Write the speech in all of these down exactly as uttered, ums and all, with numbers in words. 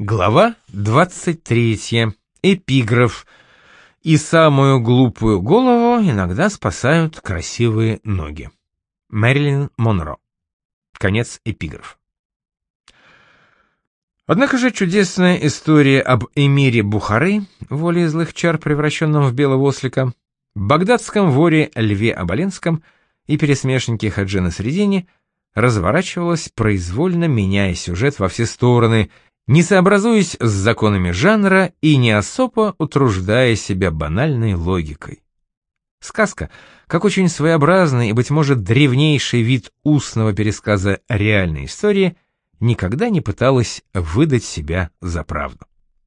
Глава двадцать третья. Эпиграф. И самую глупую голову иногда спасают красивые ноги. Мэрилин Монро. Конец эпиграфа. Однако же чудесная история об эмире Бухары, воле злых чар, превращенном в белого ослика, багдадском воре Льве Оболенском и пересмешнике Хаджи Насреддине разворачивалась, произвольно меняя сюжет во все стороны, не сообразуясь с законами жанра и не особо утруждая себя банальной логикой. Сказка, как очень своеобразный и, быть может, древнейший вид устного пересказа реальной истории, никогда не пыталась выдать себя за правду.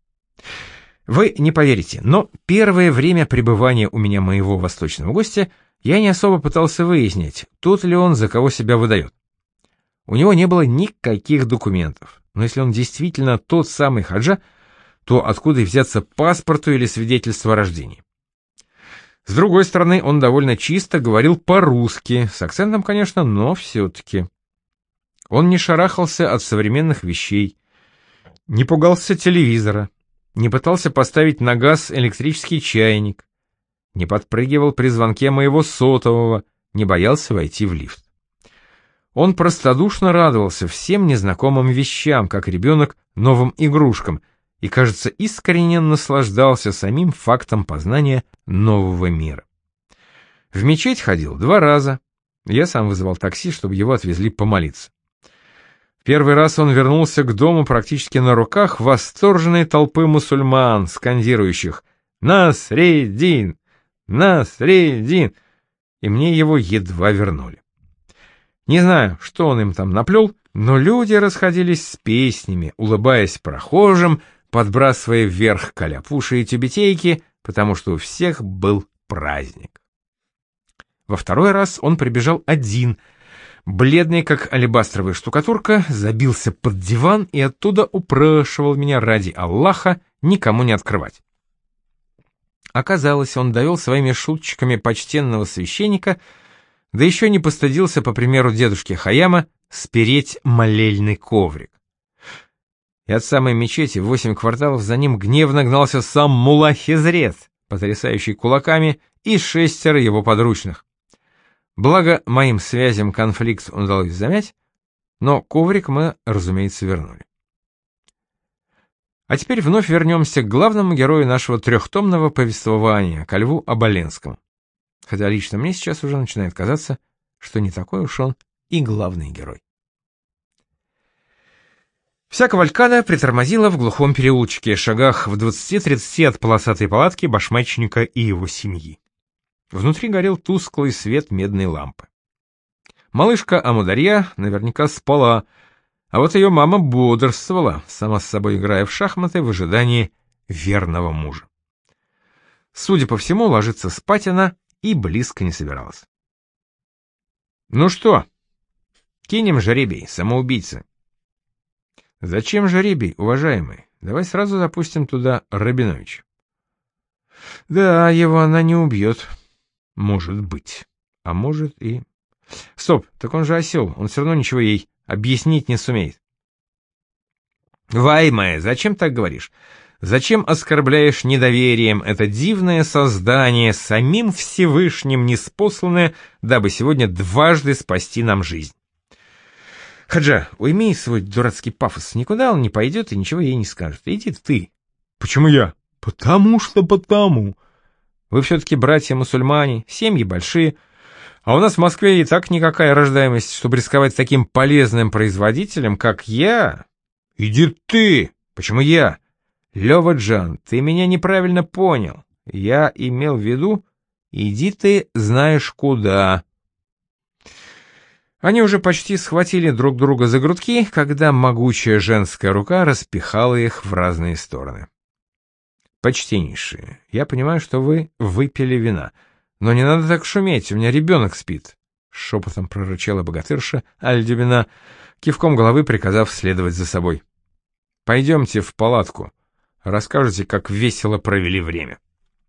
Вы не поверите, но первое время пребывания у меня моего восточного гостя я не особо пытался выяснить, тот ли он, за кого себя выдает. У него не было никаких документов. Но если он действительно тот самый Хаджа, то откуда и взяться паспорту или свидетельству о рождении? С другой стороны, он довольно чисто говорил по-русски, с акцентом, конечно, но все-таки. Он не шарахался от современных вещей, не пугался телевизора, не пытался поставить на газ электрический чайник, не подпрыгивал при звонке моего сотового, не боялся войти в лифт. Он простодушно радовался всем незнакомым вещам, как ребенок новым игрушкам, и, кажется, искренне наслаждался самим фактом познания нового мира. В мечеть ходил два раза. Я сам вызывал такси, чтобы его отвезли помолиться. В первый раз он вернулся к дому практически на руках восторженной толпы мусульман, скандирующих «Насреддин! Насреддин!», и мне его едва вернули. Не знаю, что он им там наплел, но люди расходились с песнями, улыбаясь прохожим, подбрасывая вверх каляпуши и тюбетейки, потому что у всех был праздник. Во второй раз он прибежал один, бледный, как алебастровая штукатурка, забился под диван и оттуда упрашивал меня ради Аллаха никому не открывать. Оказалось, он довел своими шуточками почтенного священника, да еще не постыдился, по примеру дедушки Хаяма, спереть молельный коврик. И от самой мечети в восемь кварталов за ним гневно гнался сам мулла Хизрет, потрясающий кулаками, и шестеро его подручных. Благо, моим связям конфликт удалось замять, но коврик мы, разумеется, вернули. А теперь вновь вернемся к главному герою нашего трехтомного повествования, ко Льву Оболенскому. Хотя лично мне сейчас уже начинает казаться, что не такой уж он и главный герой. Вся кавалькада притормозила в глухом переулочке, шагах в двадцати-тридцати от полосатой палатки башмачника и его семьи. Внутри горел тусклый свет медной лампы. Малышка Амударья наверняка спала, а вот ее мама бодрствовала, сама с собой играя в шахматы в ожидании верного мужа. Судя по всему, ложиться спать она и близко не собиралась. «Ну что, кинем жребий, самоубийцы?» «Зачем жребий, уважаемый? Давай сразу запустим туда Рабиновича». «Да, его она не убьет. Может быть. А может и...» «Стоп, так он же осел, он все равно ничего ей объяснить не сумеет». «Ваймая, зачем так говоришь? Зачем оскорбляешь недоверием это дивное создание, самим Всевышним ниспосланное, дабы сегодня дважды спасти нам жизнь?» «Хаджа, уйми свой дурацкий пафос, никуда он не пойдет и ничего ей не скажет. Иди ты». «Почему я?» «Потому что потому. Вы все-таки братья-мусульмане, семьи большие, а у нас в Москве и так никакая рождаемость, чтобы рисковать таким полезным производителем, как я». «Иди ты». «Почему я?» «Лёва-джан, ты меня неправильно понял. Я имел в виду, иди ты знаешь куда». Они уже почти схватили друг друга за грудки, когда могучая женская рука распихала их в разные стороны. «Почтеннейшие, я понимаю, что вы выпили вина, но не надо так шуметь, у меня ребенок спит», — шепотом прорычала богатырша Аль-Дюбина, кивком головы приказав следовать за собой. «Пойдемте в палатку. Расскажете, как весело провели время».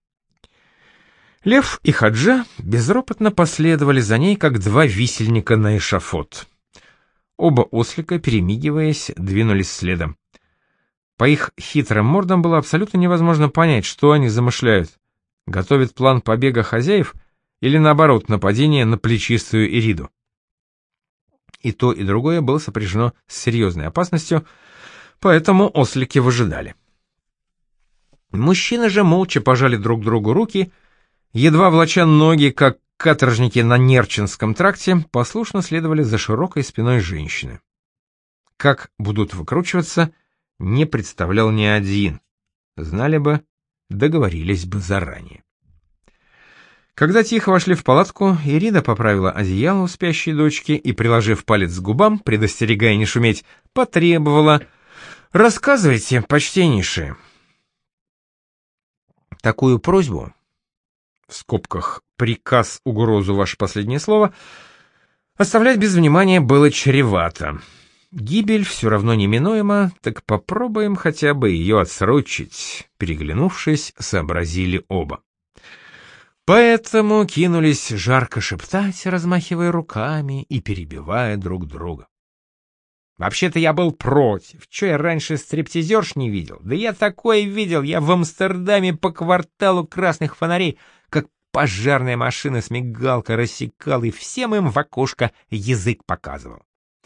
Лев и Хаджа безропотно последовали за ней, как два висельника на эшафот. Оба ослика, перемигиваясь, двинулись следом. По их хитрым мордам было абсолютно невозможно понять, что они замышляют. Готовят план побега хозяев или, наоборот, нападение на плечистую Ириду. И то, и другое было сопряжено с серьезной опасностью, поэтому ослики выжидали. Мужчины же молча пожали друг другу руки, едва влача ноги, как каторжники на Нерчинском тракте, послушно следовали за широкой спиной женщины. Как будут выкручиваться, не представлял ни один. Знали бы, договорились бы заранее. Когда тихо вошли в палатку, Ирида поправила одеяло у спящей дочки и, приложив палец к губам, предостерегая не шуметь, потребовала: «Рассказывайте, почтеннейшие». Такую просьбу, в скобках «приказ, угрозу, ваше последнее слово», оставлять без внимания было чревато. Гибель все равно неминуема, так попробуем хотя бы ее отсрочить, переглянувшись, сообразили оба. Поэтому кинулись жарко шептать, размахивая руками и перебивая друг друга. Вообще-то я был против. Че я раньше стриптизерш не видел? Да я такое видел. Я в Амстердаме по кварталу красных фонарей, как пожарная машина с мигалкой рассекал и всем им в окошко язык показывал.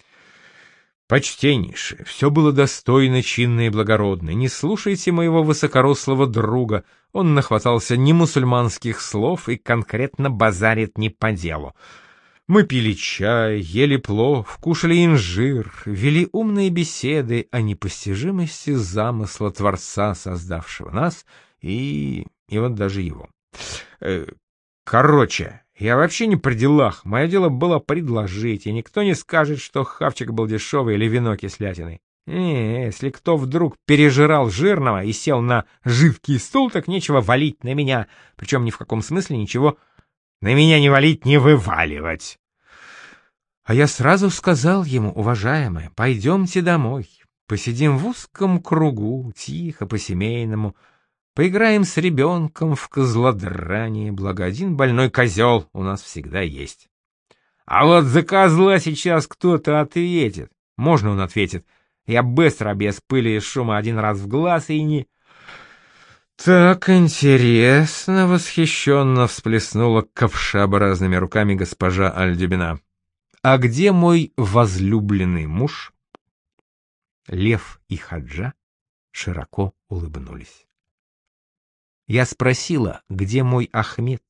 Почтеннейшее, все было достойно, чинно и благородно. Не слушайте моего высокорослого друга. Он нахватался немусульманских слов и конкретно базарит не по делу. Мы пили чай, ели плов, кушали инжир, вели умные беседы о непостижимости замысла Творца, создавшего нас, и... и вот даже его. Э, короче, я вообще не при делах, мое дело было предложить, и никто не скажет, что хавчик был дешевый или вино кислятиной. Не, если кто вдруг пережирал жирного и сел на жидкий стул, так нечего валить на меня, причем ни в каком смысле ничего на меня не валить, не вываливать. А я сразу сказал ему: уважаемая, пойдемте домой, посидим в узком кругу, тихо, по-семейному, поиграем с ребенком в козлодрание, благо один больной козел у нас всегда есть. А вот за козла сейчас кто-то ответит. Можно он ответит. Я быстро, без пыли и шума, один раз в глаз и не... Так интересно, восхищенно всплеснула ковшеобразными руками госпожа Альдюбина. А где мой возлюбленный муж? Лев и Хаджа широко улыбнулись. Я спросила, где мой Ахмед?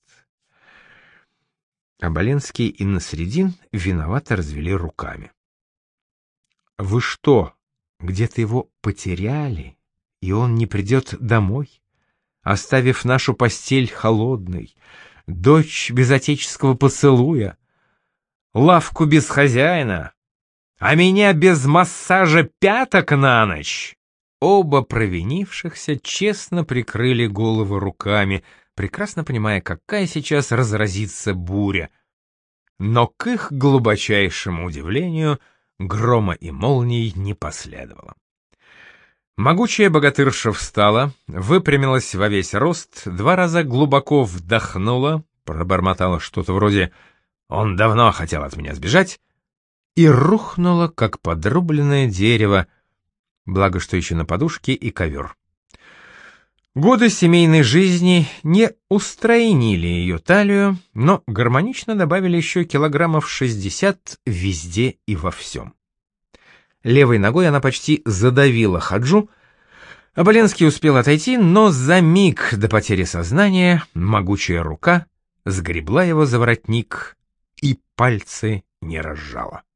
Оболенский и Насредин виновато развели руками. Вы что, где-то его потеряли, и он не придет домой, оставив нашу постель холодной, дочь без отеческого поцелуя, лавку без хозяина, а меня без массажа пяток на ночь? Оба провинившихся честно прикрыли головы руками, прекрасно понимая, какая сейчас разразится буря. Но к их глубочайшему удивлению грома и молний не последовало. Могучая богатырша встала, выпрямилась во весь рост, два раза глубоко вдохнула, пробормотала что-то вроде «Он давно хотел от меня сбежать» и рухнула, как подрубленное дерево, благо что еще на подушке и ковер. Годы семейной жизни не устройнили ее талию, но гармонично добавили еще килограммов шестьдесят везде и во всем. Левой ногой она почти задавила Хаджу. Оболенский успел отойти, но за миг до потери сознания могучая рука сгребла его за воротник и пальцы не разжала.